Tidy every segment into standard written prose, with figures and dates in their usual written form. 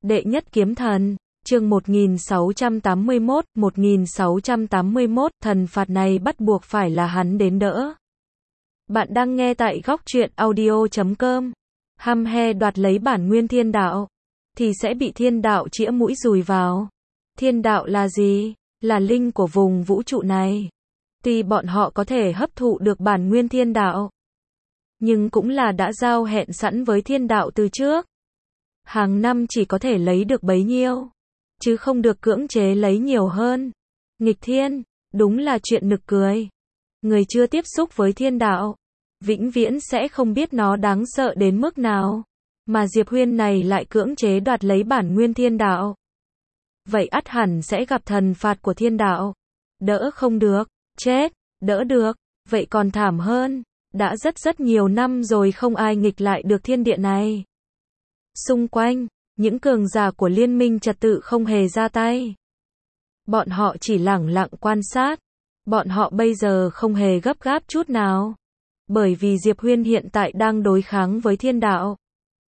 Đệ nhất kiếm thần, chương 1681, thần phạt này bắt buộc phải là hắn đến đỡ. Bạn đang nghe tại góc truyện audio.com. Hăm he đoạt lấy bản nguyên thiên đạo, thì sẽ bị thiên đạo chĩa mũi dùi vào. Thiên đạo là gì? Là linh của vùng vũ trụ này. Tuy bọn họ có thể hấp thụ được bản nguyên thiên đạo, nhưng cũng là đã giao hẹn sẵn với thiên đạo từ trước. Hàng năm chỉ có thể lấy được bấy nhiêu, chứ không được cưỡng chế lấy nhiều hơn. Nghịch thiên, đúng là chuyện nực cười. Người chưa tiếp xúc với thiên đạo, vĩnh viễn sẽ không biết nó đáng sợ đến mức nào. Mà Diệp Huyên này lại cưỡng chế đoạt lấy bản nguyên thiên đạo. Vậy ắt hẳn sẽ gặp thần phạt của thiên đạo. Đỡ không được, chết, đỡ được, vậy còn thảm hơn. Đã rất nhiều năm rồi không ai nghịch lại được thiên địa này. Xung quanh, những cường giả của liên minh trật tự không hề ra tay. Bọn họ chỉ lẳng lặng quan sát. Bọn họ bây giờ không hề gấp gáp chút nào. Bởi vì Diệp Huyên hiện tại đang đối kháng với thiên đạo.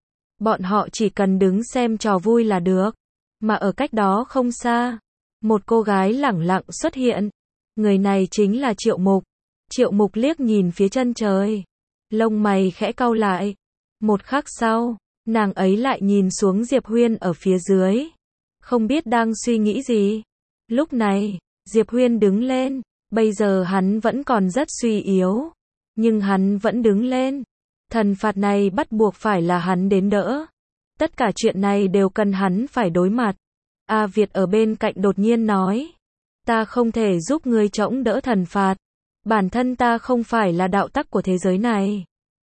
Bọn họ chỉ cần đứng xem trò vui là được. Mà ở cách đó không xa, một cô gái lẳng lặng xuất hiện. Người này chính là Triệu Mục. Triệu Mục liếc nhìn phía chân trời. Lông mày khẽ cau lại. Một khắc sau, nàng ấy lại nhìn xuống Diệp Huyên ở phía dưới. Không biết đang suy nghĩ gì. Lúc này, Diệp Huyên đứng lên. Bây giờ hắn vẫn còn rất suy yếu. Nhưng hắn vẫn đứng lên. Thần phạt này bắt buộc phải là hắn đến đỡ. Tất cả chuyện này đều cần hắn phải đối mặt. A Việt ở bên cạnh đột nhiên nói. Ta không thể giúp ngươi chống đỡ thần phạt. Bản thân ta không phải là đạo tắc của thế giới này.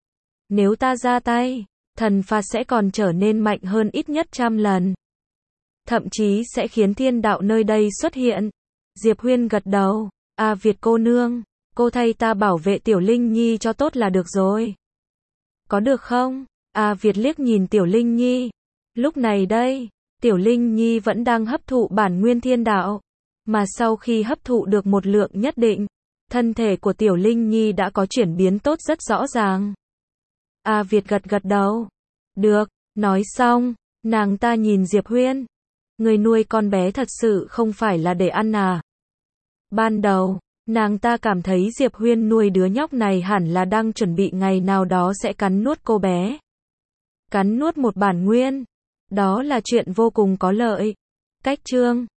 Nếu ta ra tay, thần phạt sẽ còn trở nên mạnh hơn ít nhất 100 lần. Thậm chí sẽ khiến thiên đạo nơi đây xuất hiện. Diệp Huyên gật đầu. A Việt cô nương, cô thay ta bảo vệ Tiểu Linh Nhi cho tốt là được rồi. Có được không? A Việt liếc nhìn Tiểu Linh Nhi. Lúc này đây, Tiểu Linh Nhi vẫn đang hấp thụ bản nguyên thiên đạo. Mà sau khi hấp thụ được một lượng nhất định, thân thể của Tiểu Linh Nhi đã có chuyển biến tốt rất rõ ràng. A Việt gật đầu. Được, nói xong, nàng ta nhìn Diệp Huyên. Người nuôi con bé thật sự không phải là để ăn à? Ban đầu, nàng ta cảm thấy Diệp Huyên nuôi đứa nhóc này hẳn là đang chuẩn bị ngày nào đó sẽ cắn nuốt cô bé. Cắn nuốt một bản nguyên. Đó là chuyện vô cùng có lợi. Cách chương